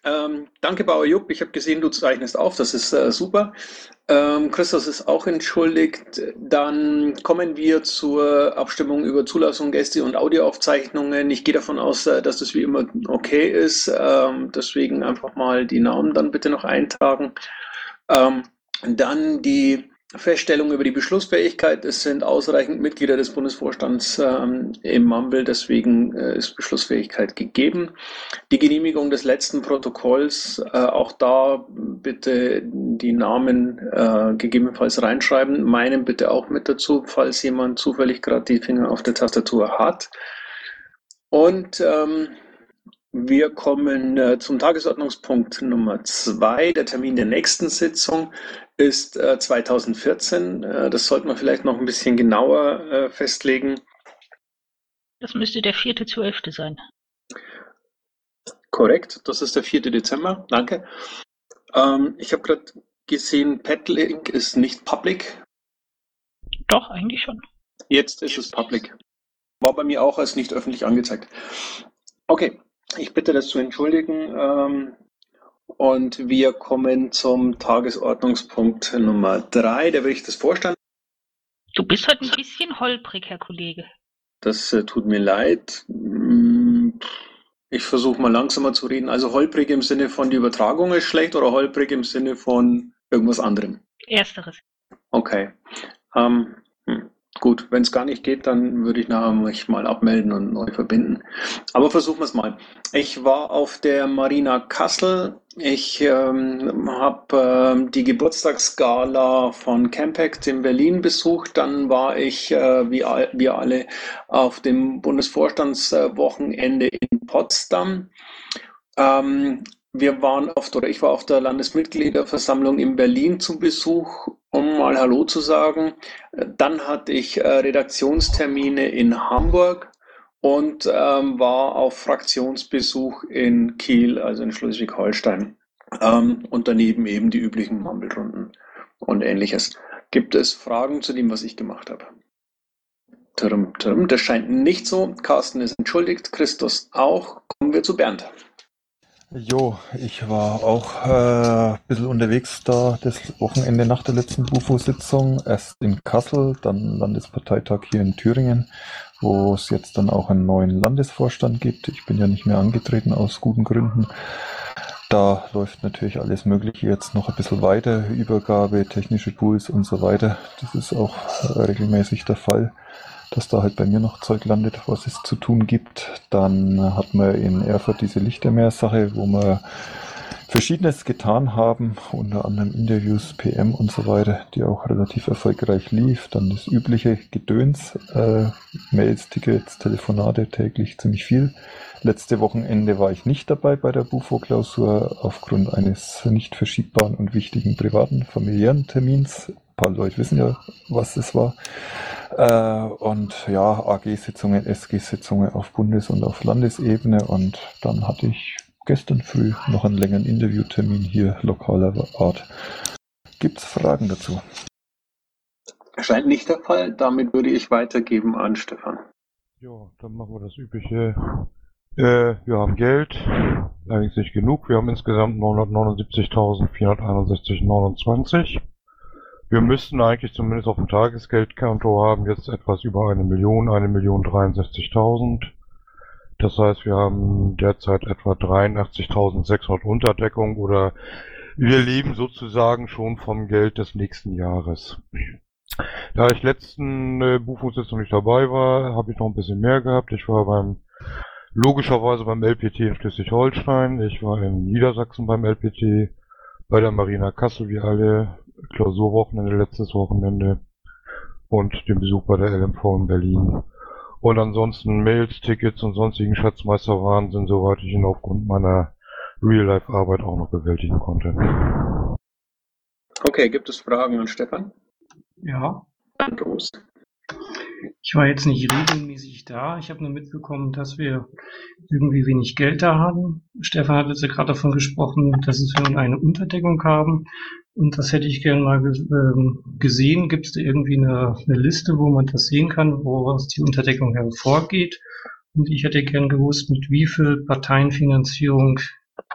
Danke, Bauer Jupp. Ich habe gesehen, du zeichnest auf. Das ist super. Christos ist auch entschuldigt. Dann kommen wir zur Abstimmung über Zulassung, Gäste und Audioaufzeichnungen. Ich gehe davon aus, dass das wie immer okay ist. Deswegen einfach mal die Namen dann bitte noch eintragen. Ähm, Dann die Feststellung über die Beschlussfähigkeit. Es sind ausreichend Mitglieder des Bundesvorstands im Mumble, deswegen ist Beschlussfähigkeit gegeben. Die Genehmigung des letzten Protokolls, auch da bitte die Namen gegebenenfalls reinschreiben. Meinen bitte auch mit dazu, falls jemand zufällig gerade die Finger auf der Tastatur hat. Und wir kommen zum Tagesordnungspunkt Nummer 2. Der Termin der nächsten Sitzung ist 2014. Das sollte man vielleicht noch ein bisschen genauer festlegen. Das müsste der 4.12. sein. Korrekt, das ist der 4. Dezember. Danke. Ich habe gerade gesehen, Padlink ist nicht public. Doch, eigentlich schon. Jetzt ist es public. War bei mir auch als nicht öffentlich angezeigt. Okay, ich bitte das zu entschuldigen. Und wir kommen zum Tagesordnungspunkt Nummer 3, der Bericht des Vorstands. Du bist heute ein bisschen holprig, Herr Kollege. Das tut mir leid. Ich versuche mal langsamer zu reden. Also holprig im Sinne von die Übertragung ist schlecht oder holprig im Sinne von irgendwas anderem? Ersteres. Okay. Gut, wenn es gar nicht geht, dann würde ich nachher mich mal abmelden und neu verbinden. Aber versuchen wir es mal. Ich war auf der Marina Kassel. Ich habe die Geburtstagsgala von Campact in Berlin besucht. Dann war ich, wie wir alle, auf dem Bundesvorstandswochenende in Potsdam. Ich war auf der Landesmitgliederversammlung in Berlin zu Besuch, um mal Hallo zu sagen. Dann hatte ich Redaktionstermine in Hamburg und war auf Fraktionsbesuch in Kiel, also in Schleswig-Holstein. Und daneben eben die üblichen Mumble-Runden und ähnliches. Gibt es Fragen zu dem, was ich gemacht habe? Das scheint nicht so. Carsten ist entschuldigt, Christus auch. Kommen wir zu Bernd. Jo, ich war auch ein bisschen unterwegs da das Wochenende nach der letzten BUFO-Sitzung. Erst in Kassel, dann Landesparteitag hier in Thüringen, wo es jetzt dann auch einen neuen Landesvorstand gibt. Ich bin ja nicht mehr angetreten aus guten Gründen. Da läuft natürlich alles Mögliche jetzt noch ein bisschen weiter, Übergabe, technische Tools und so weiter. Das ist auch regelmäßig der Fall, dass da halt bei mir noch Zeug landet, was es zu tun gibt. Dann hat man in Erfurt diese Lichtermeer-Sache, wo wir Verschiedenes getan haben, unter anderem Interviews, PM und so weiter, die auch relativ erfolgreich lief. Dann das übliche Gedöns, Mails, Tickets, Telefonate, täglich ziemlich viel. Letzte Wochenende war ich nicht dabei bei der BUFO-Klausur aufgrund eines nicht verschiebbaren und wichtigen privaten, familiären Termins. Ein paar Leute wissen ja, was es war. Und ja, AG-Sitzungen, SG-Sitzungen auf Bundes- und auf Landesebene. Und dann hatte ich gestern früh noch einen längeren Interviewtermin hier lokaler Art. Gibt's Fragen dazu? Scheint nicht der Fall. Damit würde ich weitergeben an Stefan. Ja, dann machen wir das Übliche. Wir haben Geld, allerdings nicht genug. Wir haben insgesamt 979.461,29. Wir müssten eigentlich zumindest auf dem Tagesgeldkonto haben jetzt etwas über 1.063.000. Das heißt, wir haben derzeit etwa 83.600 Unterdeckung oder wir leben sozusagen schon vom Geld des nächsten Jahres. Da ich letzten BUFO-Sitzung nicht dabei war, habe ich noch ein bisschen mehr gehabt. Ich war logischerweise beim LPT in Schleswig-Holstein. Ich war in Niedersachsen beim LPT, bei der Marina Kassel, wie alle, Klausurwochenende, letztes Wochenende und den Besuch bei der LMV in Berlin. Und ansonsten Mails, Tickets und sonstigen Schatzmeisterwahnsinn, soweit ich ihn aufgrund meiner Real-Life-Arbeit auch noch bewältigen konnte. Okay, gibt es Fragen an Stefan? Ja. Los. Ich war jetzt nicht regelmäßig da. Ich habe nur mitbekommen, dass wir irgendwie wenig Geld da haben. Stefan hat jetzt ja gerade davon gesprochen, dass wir nun eine Unterdeckung haben. Und das hätte ich gerne mal gesehen. Gibt es da irgendwie eine Liste, wo man das sehen kann, woraus die Unterdeckung hervorgeht? Und ich hätte gern gewusst, mit wie viel Parteienfinanzierung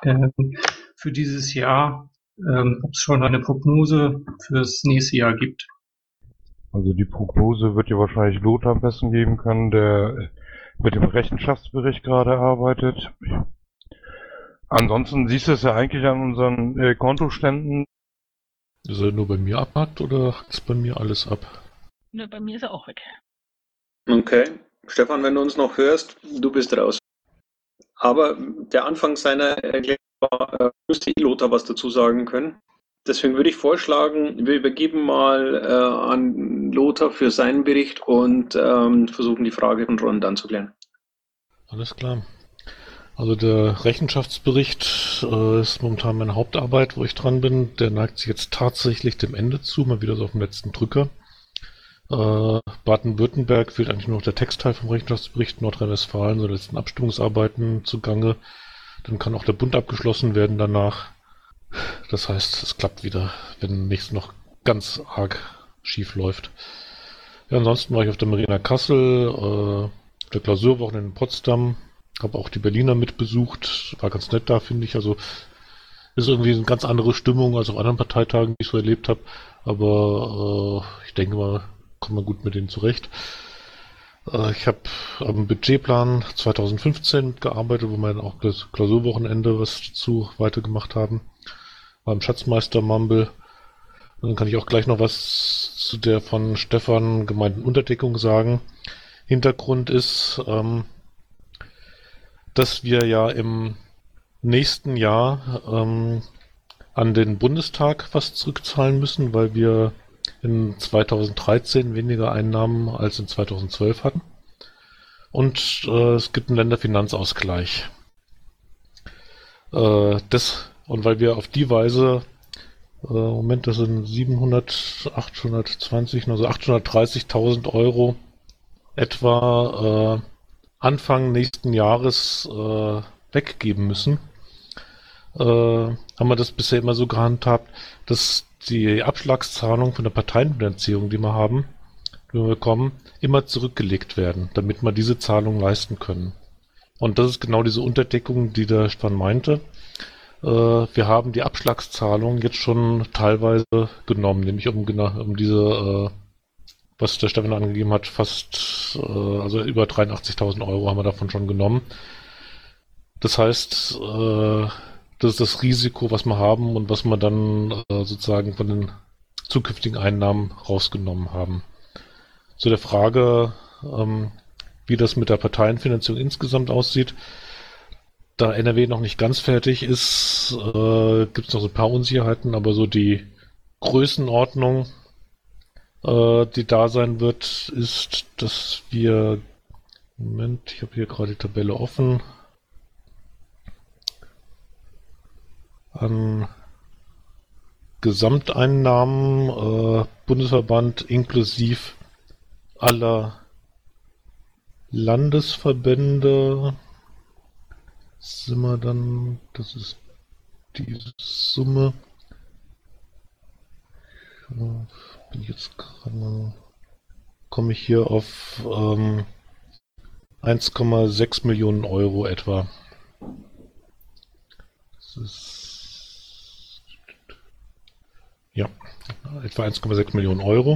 für dieses Jahr, ob es schon eine Prognose fürs nächste Jahr gibt. Also die Prognose wird dir wahrscheinlich Lothar am besten geben können, der mit dem Rechenschaftsbericht gerade arbeitet. Ansonsten siehst du es ja eigentlich an unseren Kontoständen. Ist er nur bei mir abhackt oder hackt es bei mir alles ab? Ne, bei mir ist er auch weg. Okay. Stefan, wenn du uns noch hörst, du bist raus. Aber der Anfang seiner Erklärung war, müsste Lothar was dazu sagen können. Deswegen würde ich vorschlagen, wir übergeben mal an Lothar für seinen Bericht und versuchen die Frage von Ron dann zu klären. Alles klar. Also der Rechenschaftsbericht ist momentan meine Hauptarbeit, wo ich dran bin. Der neigt sich jetzt tatsächlich dem Ende zu, mal wieder so auf dem letzten Drücker. Baden-Württemberg fehlt eigentlich nur noch der Textteil vom Rechenschaftsbericht, Nordrhein-Westfalen, so letzten Abstimmungsarbeiten zugange. Dann kann auch der Bund abgeschlossen werden danach. Das heißt, es klappt wieder, wenn nichts noch ganz arg schief läuft. Ja, ansonsten war ich auf der Marina Kassel, der Klausurwoche in Potsdam, habe auch die Berliner mitbesucht, war ganz nett da, finde ich. Also ist irgendwie eine ganz andere Stimmung als auf anderen Parteitagen, die ich so erlebt habe. Aber ich denke mal, kommt man gut mit denen zurecht. Ich habe am Budgetplan 2015 gearbeitet, wo wir dann auch das Klausurwochenende was dazu weitergemacht haben. Beim Schatzmeister Mumble. Und dann kann ich auch gleich noch was zu der von Stefan gemeinten Unterdeckung sagen. Hintergrund ist, dass wir ja im nächsten Jahr an den Bundestag was zurückzahlen müssen, weil wir in 2013 weniger Einnahmen als in 2012 hatten. Und es gibt einen Länderfinanzausgleich. Und weil wir auf die Weise, Moment, das sind 820, also 830.000 Euro etwa Anfang nächsten Jahres weggeben müssen, haben wir das bisher immer so gehandhabt, dass die Abschlagszahlungen von der Parteienfinanzierung, die wir bekommen, immer zurückgelegt werden, damit wir diese Zahlungen leisten können. Und das ist genau diese Unterdeckung, die der Stefan meinte. Wir haben die Abschlagszahlung jetzt schon teilweise genommen, nämlich um diese, was der Stefan angegeben hat, fast, also über 83.000 Euro haben wir davon schon genommen. Das heißt, das ist das Risiko, was wir haben und was wir dann sozusagen von den zukünftigen Einnahmen rausgenommen haben. Zu der Frage, wie das mit der Parteienfinanzierung insgesamt aussieht. Da NRW noch nicht ganz fertig ist, gibt es noch so ein paar Unsicherheiten, aber so die Größenordnung, die da sein wird, ist, dass wir, Moment, ich habe hier gerade die Tabelle offen, an Gesamteinnahmen, Bundesverband inklusive aller Landesverbände, sind wir dann, das ist diese Summe, bin ich jetzt gerade, komme ich hier auf 1,6 Millionen Euro etwa. Das ist, ja, etwa 1,6 Millionen Euro.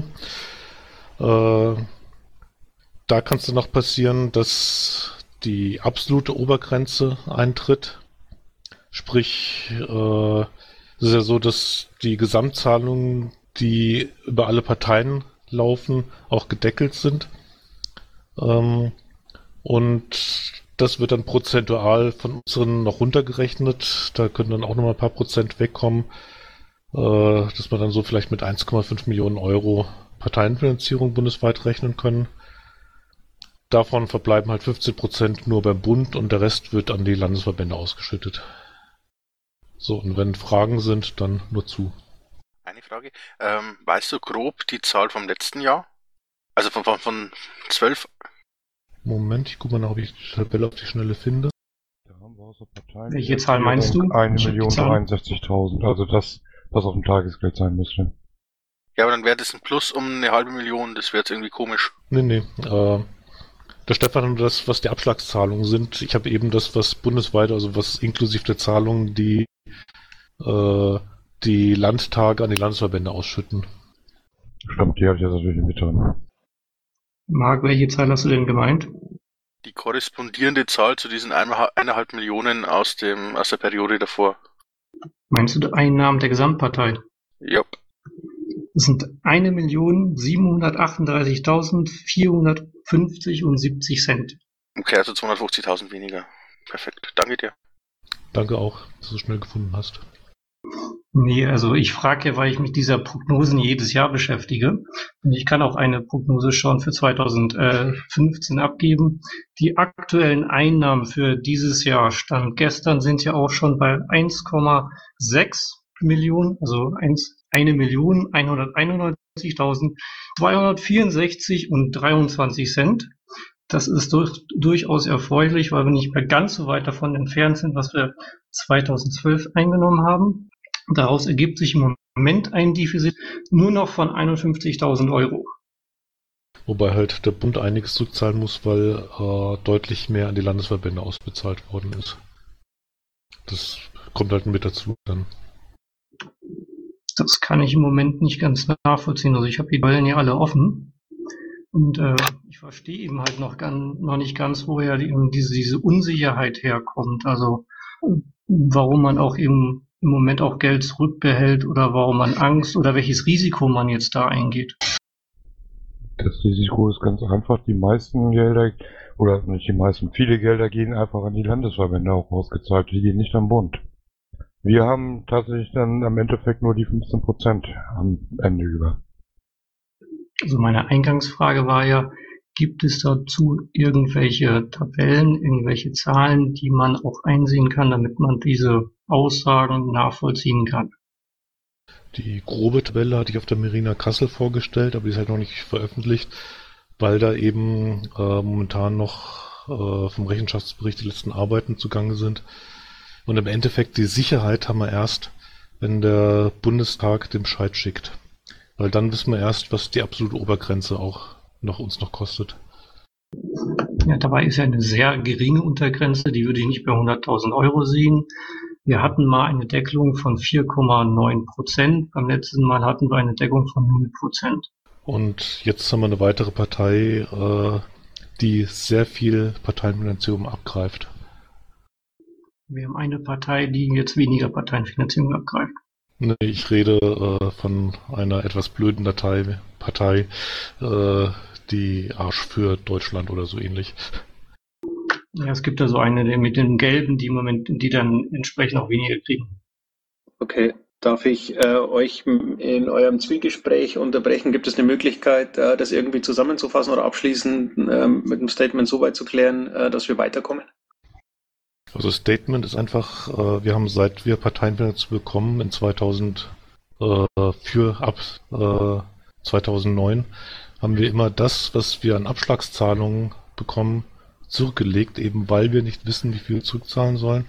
Da kann es dann noch passieren, dass die absolute Obergrenze eintritt. Sprich, es ist ja so, dass die Gesamtzahlungen, die über alle Parteien laufen, auch gedeckelt sind. Und das wird dann prozentual von unseren noch runtergerechnet. Da können dann auch nochmal ein paar Prozent wegkommen, dass wir dann so vielleicht mit 1,5 Millionen Euro Parteienfinanzierung bundesweit rechnen können. Davon verbleiben halt 15% nur beim Bund und der Rest wird an die Landesverbände ausgeschüttet. So, und wenn Fragen sind, dann nur zu. Eine Frage. Weißt du grob die Zahl vom letzten Jahr? Also von 12? Moment, ich gucke mal nach, ob ich die Tabelle auf die Schnelle finde. Da haben wir aus der Partei. Welche Zahl meinst du? 1.063.000, also das, was auf dem Tagesgeld sein müsste. Ja, aber dann wäre das ein Plus um 500.000, das wäre jetzt irgendwie komisch. Nee, Der Stefan, das, was die Abschlagszahlungen sind, ich habe eben das, was bundesweit, also was inklusive der Zahlungen, die Landtage an die Landesverbände ausschütten. Stimmt, die habe ich jetzt natürlich mit drin. Marc, welche Zahl hast du denn gemeint? Die korrespondierende Zahl zu diesen 1,5 Millionen aus der Periode davor. Meinst du die Einnahmen der Gesamtpartei? Ja. Das sind 1.738.450 Cent. Okay, also 250.000 weniger. Perfekt. Danke dir. Danke auch, dass du es schnell gefunden hast. Nee, also ich frage ja, weil ich mich dieser Prognosen jedes Jahr beschäftige. Und ich kann auch eine Prognose schon für 2015 abgeben. Die aktuellen Einnahmen für dieses Jahr, Stand gestern, sind ja auch schon bei 1,6 Millionen, also 1.191.264 und 23 Cent. Das ist durchaus erfreulich, weil wir nicht mehr ganz so weit davon entfernt sind, was wir 2012 eingenommen haben. Daraus ergibt sich im Moment ein Defizit nur noch von 51.000 Euro. Wobei halt der Bund einiges zurückzahlen muss, weil deutlich mehr an die Landesverbände ausbezahlt worden ist. Das kommt halt mit dazu dann. Das kann ich im Moment nicht ganz nachvollziehen. Also ich habe die Quellen ja alle offen. Und ich verstehe eben halt noch nicht ganz, woher diese Unsicherheit herkommt. Also warum man auch eben im Moment auch Geld zurückbehält oder warum man Angst oder welches Risiko man jetzt da eingeht. Das Risiko ist ganz einfach. Die meisten Gelder, oder nicht die meisten, viele Gelder gehen einfach an die Landesverbände auch ausgezahlt. Die gehen nicht am Bund. Wir haben tatsächlich dann am Endeffekt nur die 15% am Ende über. Also meine Eingangsfrage war ja, gibt es dazu irgendwelche Tabellen, irgendwelche Zahlen, die man auch einsehen kann, damit man diese Aussagen nachvollziehen kann? Die grobe Tabelle hatte ich auf der Marina Kassel vorgestellt, aber die ist halt noch nicht veröffentlicht, weil da eben momentan noch vom Rechenschaftsbericht die letzten Arbeiten zugange sind. Und im Endeffekt die Sicherheit haben wir erst, wenn der Bundestag den Bescheid schickt. Weil dann wissen wir erst, was die absolute Obergrenze auch uns noch kostet. Ja, dabei ist ja eine sehr geringe Untergrenze, die würde ich nicht bei 100.000 Euro sehen. Wir hatten mal eine Deckelung von 4,9%. Beim letzten Mal hatten wir eine Deckung von 0%. Und jetzt haben wir eine weitere Partei, die sehr viel Parteienfinanzierung abgreift. Wir haben eine Partei, die jetzt weniger Parteienfinanzierung abgreift. Nee, ich rede von einer etwas blöden Partei, die Arsch für Deutschland oder so ähnlich. Ja, es gibt da so eine mit den Gelben, die dann entsprechend auch weniger kriegen. Okay, darf ich euch in eurem Zwiegespräch unterbrechen? Gibt es eine Möglichkeit, das irgendwie zusammenzufassen oder abschließend mit einem Statement so weit zu klären, dass wir weiterkommen? Also das Statement ist einfach, wir haben seit wir Parteienfinanzierung bekommen in 2009, haben wir immer das, was wir an Abschlagszahlungen bekommen, zurückgelegt, eben weil wir nicht wissen, wie viel wir zurückzahlen sollen.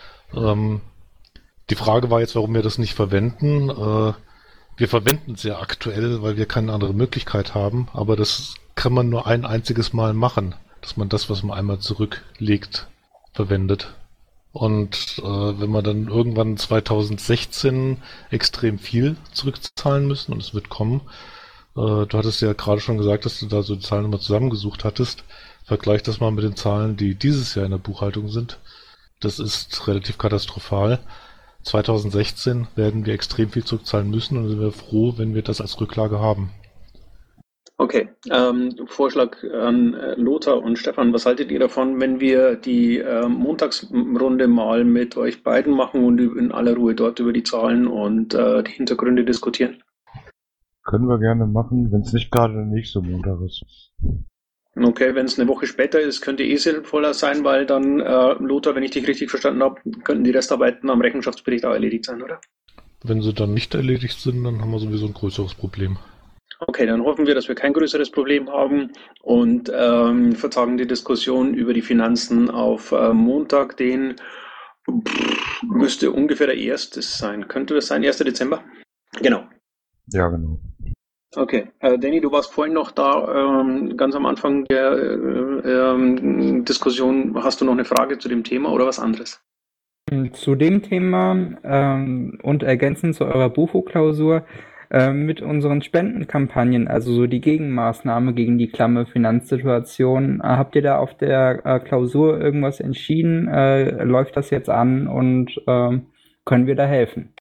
Die Frage war jetzt, warum wir das nicht verwenden. Wir verwenden es ja aktuell, weil wir keine andere Möglichkeit haben, aber das kann man nur ein einziges Mal machen, dass man das, was man einmal zurücklegt, verwendet. Und wenn wir dann irgendwann 2016 extrem viel zurückzahlen müssen, und es wird kommen, du hattest ja gerade schon gesagt, dass du da so die Zahlen nochmal zusammengesucht hattest, vergleich das mal mit den Zahlen, die dieses Jahr in der Buchhaltung sind. Das ist relativ katastrophal. 2016 werden wir extrem viel zurückzahlen müssen und sind wir froh, wenn wir das als Rücklage haben. Okay, Vorschlag an Lothar und Stefan, was haltet ihr davon, wenn wir die Montagsrunde mal mit euch beiden machen und in aller Ruhe dort über die Zahlen und die Hintergründe diskutieren? Können wir gerne machen, wenn es nicht gerade der nächste Montag ist. Okay, wenn es eine Woche später ist, könnte sinnvoller sein, weil dann, Lothar, wenn ich dich richtig verstanden habe, könnten die Restarbeiten am Rechenschaftsbericht auch erledigt sein, oder? Wenn sie dann nicht erledigt sind, dann haben wir sowieso ein größeres Problem. Okay, dann hoffen wir, dass wir kein größeres Problem haben und vertagen die Diskussion über die Finanzen auf Montag, den müsste ungefähr der 1. sein. Könnte das sein, 1. Dezember? Genau. Ja, genau. Okay, Danny, du warst vorhin noch da, ganz am Anfang der Diskussion. Hast du noch eine Frage zu dem Thema oder was anderes? Zu dem Thema und ergänzend zu eurer Bufo-Klausur mit unseren Spendenkampagnen, also so die Gegenmaßnahme gegen die klamme Finanzsituation, habt ihr da auf der Klausur irgendwas entschieden? Läuft das jetzt an und können wir da helfen?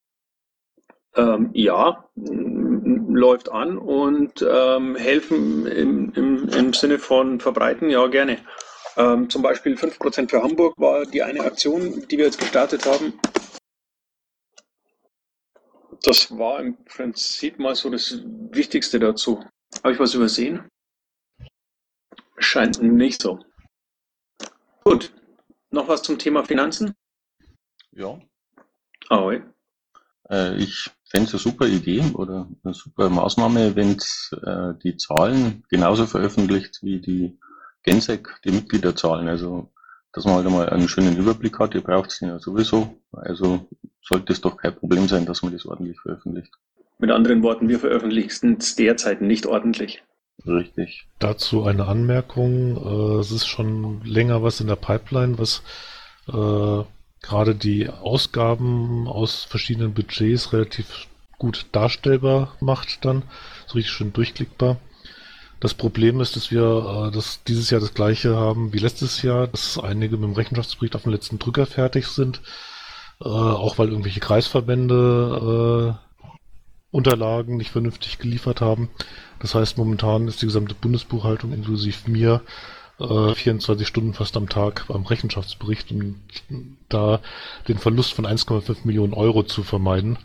Ja, läuft an und helfen im Sinne von verbreiten, ja gerne. Zum Beispiel 5% für Hamburg war die eine Aktion, die wir jetzt gestartet haben. Das war im Prinzip mal so das Wichtigste dazu. Habe ich was übersehen? Scheint nicht so. Gut, noch was zum Thema Finanzen? Ja, Ahoi. ich fände es eine super Idee oder eine super Maßnahme, wenn die Zahlen genauso veröffentlicht wie die Gensec, die Mitgliederzahlen. Also, dass man halt einmal einen schönen Überblick hat. Ihr braucht es ja sowieso. Also sollte es doch kein Problem sein, dass man das ordentlich veröffentlicht. Mit anderen Worten, wir veröffentlichen es derzeit nicht ordentlich. Richtig. Dazu eine Anmerkung. Es ist schon länger was in der Pipeline, was gerade die Ausgaben aus verschiedenen Budgets relativ gut darstellbar macht dann. So richtig schön durchklickbar. Das Problem ist, dass wir dieses Jahr das gleiche haben wie letztes Jahr, dass einige mit dem Rechenschaftsbericht auf den letzten Drücker fertig sind. Auch weil irgendwelche Kreisverbände Unterlagen nicht vernünftig geliefert haben. Das heißt, momentan ist die gesamte Bundesbuchhaltung inklusive mir 24 Stunden fast am Tag beim Rechenschaftsbericht, um da den Verlust von 1,5 Millionen Euro zu vermeiden.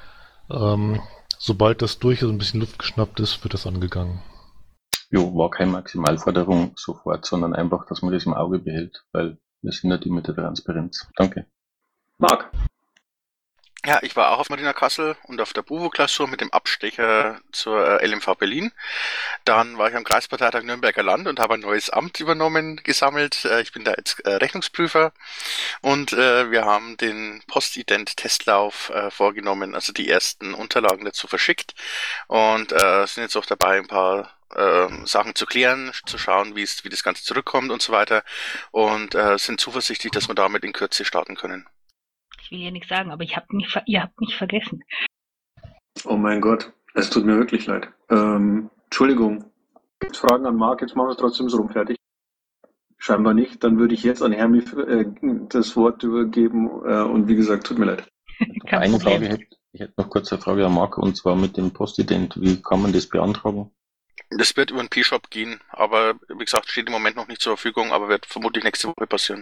Sobald das durch ist und ein bisschen Luft geschnappt ist, wird das angegangen. Jo, war keine Maximalforderung sofort, sondern einfach, dass man das im Auge behält, weil wir sind ja die mit der Transparenz. Danke. Marc. Ja, ich war auch auf Marina Kassel und auf der BUVO-Klausur mit dem Abstecher zur LMV Berlin. Dann war ich am Kreisparteitag Nürnberger Land und habe ein neues Amt gesammelt. Ich bin da jetzt Rechnungsprüfer und wir haben den Postident-Testlauf vorgenommen, also die ersten Unterlagen dazu verschickt und sind jetzt auch dabei, ein paar Sachen zu klären, zu schauen, wie das Ganze zurückkommt und so weiter und sind zuversichtlich, dass wir damit in Kürze starten können. Ich will ja nichts sagen, aber ihr habt mich vergessen. Oh mein Gott, es tut mir wirklich leid. Entschuldigung. Gibt es Fragen an Marc? Jetzt machen wir es trotzdem so rum fertig. Scheinbar nicht. Dann würde ich jetzt an Hermi das Wort übergeben. Und wie gesagt, tut mir leid. Eine Frage ich hätte noch kurz eine Frage an Marc, und zwar mit dem Postident. Wie kann man das beantragen? Das wird über den P-Shop gehen, aber wie gesagt, steht im Moment noch nicht zur Verfügung, aber wird vermutlich nächste Woche passieren.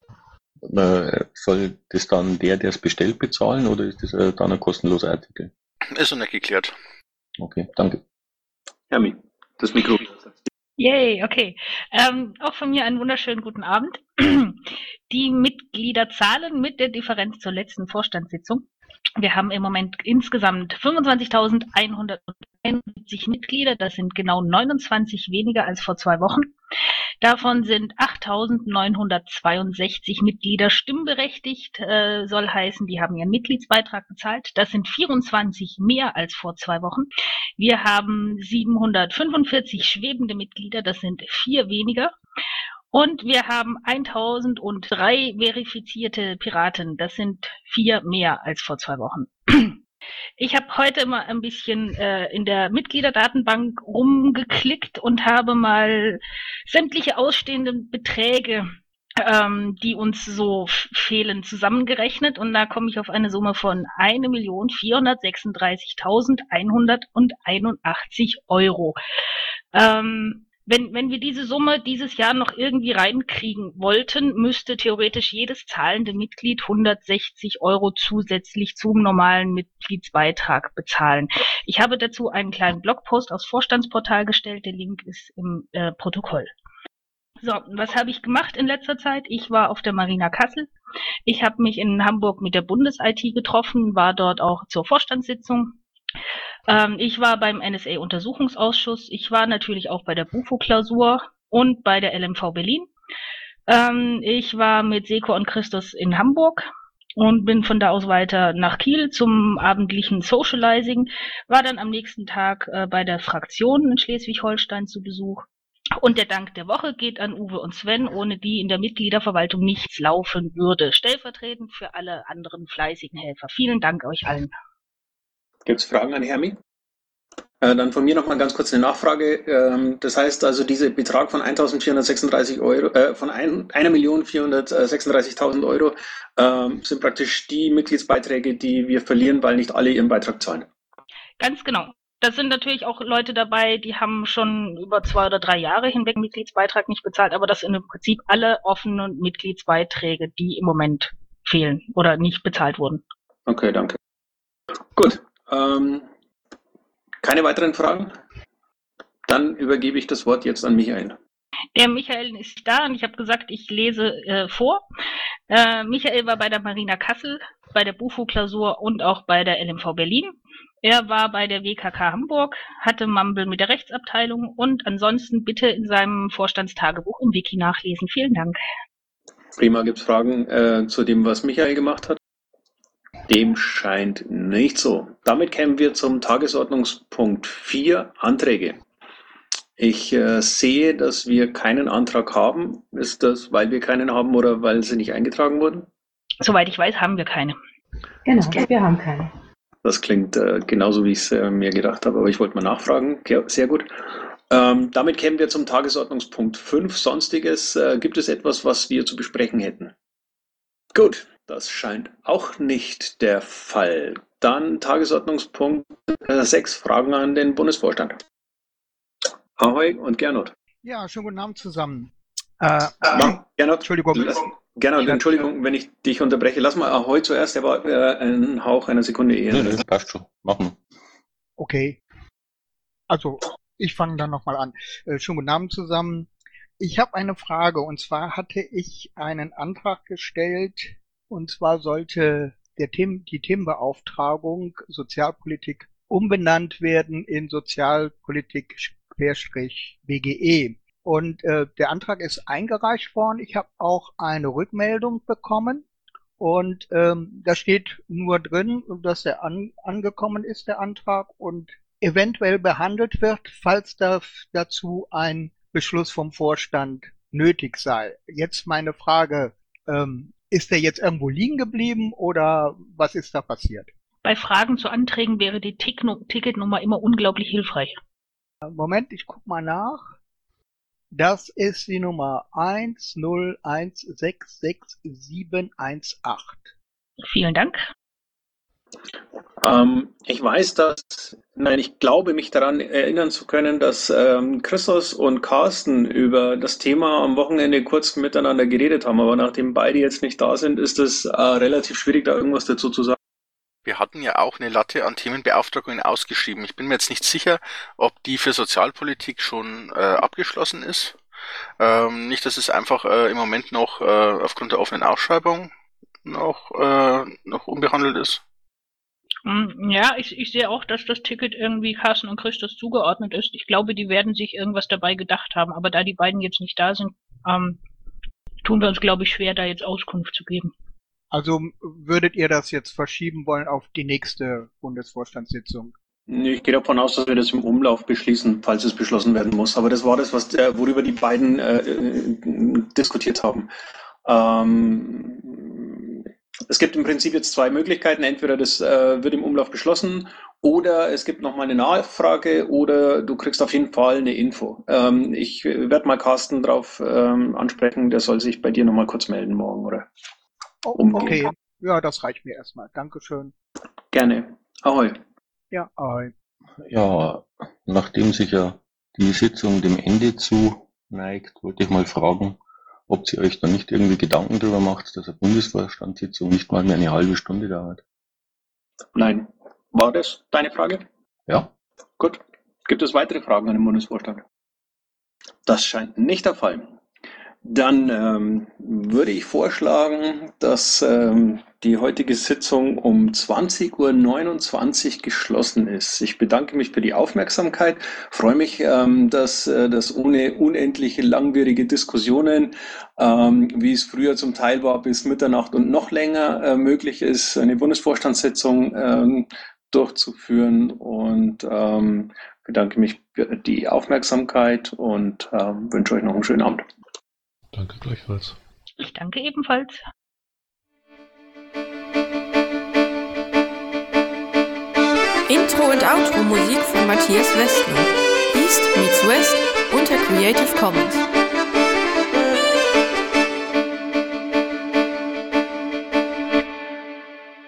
Soll das dann der es bestellt, bezahlen oder ist das dann ein kostenloser Artikel? Ist noch nicht geklärt. Okay, danke. Hermi, das Mikro. Yay, okay. Auch von mir einen wunderschönen guten Abend. Die Mitgliederzahlen mit der Differenz zur letzten Vorstandssitzung. Wir haben im Moment insgesamt 25.171 Mitglieder. Das sind genau 29 weniger als vor 2 Wochen. Davon sind 8.962 Mitglieder stimmberechtigt. Soll heißen, die haben ihren Mitgliedsbeitrag bezahlt. Das sind 24 mehr als vor 2 Wochen. Wir haben 745 schwebende Mitglieder. Das sind 4 weniger. Und wir haben 1003 verifizierte Piraten. Das sind 4 mehr als vor 2 Wochen. Ich habe heute mal ein bisschen in der Mitgliederdatenbank rumgeklickt und habe mal sämtliche ausstehenden Beträge, die uns so fehlen, zusammengerechnet. Und da komme ich auf eine Summe von 1.436.181 Euro. Wenn wir diese Summe dieses Jahr noch irgendwie reinkriegen wollten, müsste theoretisch jedes zahlende Mitglied 160 Euro zusätzlich zum normalen Mitgliedsbeitrag bezahlen. Ich habe dazu einen kleinen Blogpost aufs Vorstandsportal gestellt. Der Link ist im Protokoll. So, was habe ich gemacht in letzter Zeit? Ich war auf der Marina Kassel. Ich habe mich in Hamburg mit der Bundes-IT getroffen, war dort auch zur Vorstandssitzung. Ich war beim NSA-Untersuchungsausschuss. Ich war natürlich auch bei der BUFO-Klausur und bei der LMV Berlin. Ich war mit Seko und Christus in Hamburg. und bin von da aus weiter nach Kiel zum abendlichen Socializing, war dann am nächsten Tag bei der Fraktion in Schleswig-Holstein zu Besuch. Und der Dank der Woche geht an Uwe und Sven, ohne die in der Mitgliederverwaltung nichts laufen würde. Stellvertretend für alle anderen fleißigen Helfer. Vielen Dank euch allen. Gibt es Fragen an Hermi? Dann von mir noch mal ganz kurz eine Nachfrage. Das heißt also, dieser Betrag von 1.436 Euro, von 1.436.000 Euro sind praktisch die Mitgliedsbeiträge, die wir verlieren, weil nicht alle ihren Beitrag zahlen. Ganz genau. Da sind natürlich auch Leute dabei, die haben schon über 2 oder 3 Jahre hinweg einen Mitgliedsbeitrag nicht bezahlt, aber das sind im Prinzip alle offenen Mitgliedsbeiträge, die im Moment fehlen oder nicht bezahlt wurden. Okay, danke. Gut. Keine weiteren Fragen? Dann übergebe ich das Wort jetzt an Michael. Der Michael ist da und ich habe gesagt, ich lese vor. Michael war bei der Marina Kassel, bei der BUFO-Klausur und auch bei der LMV Berlin. Er war bei der WKK Hamburg, hatte Mumble mit der Rechtsabteilung und ansonsten bitte in seinem Vorstandstagebuch im Wiki nachlesen. Vielen Dank. Prima, gibt es Fragen zu dem, was Michael gemacht hat? Dem scheint nicht so. Damit kämen wir zum Tagesordnungspunkt 4, Anträge. Ich sehe, dass wir keinen Antrag haben. Ist das, weil wir keinen haben oder weil sie nicht eingetragen wurden? Soweit ich weiß, haben wir keine. Genau, wir haben keine. Das klingt genauso, wie ich es mir gedacht habe, aber ich wollte mal nachfragen. Ja, sehr gut. Damit kämen wir zum Tagesordnungspunkt 5, Sonstiges. Gibt es etwas, was wir zu besprechen hätten? Gut, das scheint auch nicht der Fall. Dann Tagesordnungspunkt 6, Fragen an den Bundesvorstand. Ahoi und Gernot. Ja, schönen guten Abend zusammen. Gernot, Entschuldigung. Gernot, Entschuldigung, wenn ich dich unterbreche. Lass mal Ahoi zuerst, der war einen Hauch einer Sekunde eher. Nee, passt schon. Machen. Okay. Also, ich fange dann nochmal an. Schönen guten Abend zusammen. Ich habe eine Frage, und zwar hatte ich einen Antrag gestellt, und zwar sollte die Themenbeauftragung Sozialpolitik umbenannt werden in Sozialpolitik-BGE. Und der Antrag ist eingereicht worden. Ich habe auch eine Rückmeldung bekommen. Und da steht nur drin, dass er angekommen ist, der Antrag, und eventuell behandelt wird, falls dazu ein Beschluss vom Vorstand nötig sei. Jetzt meine Frage, ist der jetzt irgendwo liegen geblieben oder was ist da passiert? Bei Fragen zu Anträgen wäre die Ticketnummer immer unglaublich hilfreich. Moment, ich guck mal nach. Das ist die Nummer 101666718. Vielen Dank. Ich weiß, ich glaube mich daran erinnern zu können, dass Christos und Carsten über das Thema am Wochenende kurz miteinander geredet haben, aber nachdem beide jetzt nicht da sind, ist es relativ schwierig, da irgendwas dazu zu sagen. Wir hatten ja auch eine Latte an Themenbeauftragungen ausgeschrieben. Ich bin mir jetzt nicht sicher, ob die für Sozialpolitik schon abgeschlossen ist. Nicht, dass es einfach im Moment noch aufgrund der offenen Ausschreibung noch unbehandelt ist. Ja, ich sehe auch, dass das Ticket irgendwie Carsten und Christus zugeordnet ist. Ich glaube, die werden sich irgendwas dabei gedacht haben, aber da die beiden jetzt nicht da sind, tun wir uns, glaube ich, schwer, da jetzt Auskunft zu geben. Also würdet ihr das jetzt verschieben wollen auf die nächste Bundesvorstandssitzung? Ich gehe davon aus, dass wir das im Umlauf beschließen, falls es beschlossen werden muss. Aber das war das, worüber die beiden diskutiert haben. Es gibt im Prinzip jetzt 2 Möglichkeiten. Entweder das wird im Umlauf beschlossen oder es gibt nochmal eine Nachfrage oder du kriegst auf jeden Fall eine Info. Ich werde mal Carsten drauf ansprechen. Der soll sich bei dir nochmal kurz melden morgen, oder? Okay, ja, das reicht mir erstmal. Dankeschön. Gerne. Ahoi. Ja, ahoi. Ja, nachdem sich ja die Sitzung dem Ende zu neigt, wollte ich mal fragen, ob ihr euch da nicht irgendwie Gedanken darüber macht, dass eine Bundesvorstandssitzung nicht mal mehr eine halbe Stunde dauert. Nein. War das deine Frage? Ja. Gut. Gibt es weitere Fragen an den Bundesvorstand? Das scheint nicht der Fall. Dann würde ich vorschlagen, dass die heutige Sitzung um 20:29 Uhr geschlossen ist. Ich bedanke mich für die Aufmerksamkeit, freue mich, dass das ohne unendliche langwierige Diskussionen, wie es früher zum Teil war, bis Mitternacht und noch länger möglich ist, eine Bundesvorstandssitzung durchzuführen und bedanke mich für die Aufmerksamkeit und wünsche euch noch einen schönen Abend. Danke gleichfalls. Ich danke ebenfalls. Intro und Outro Musik von Matthias Westner. East meets West unter Creative Commons.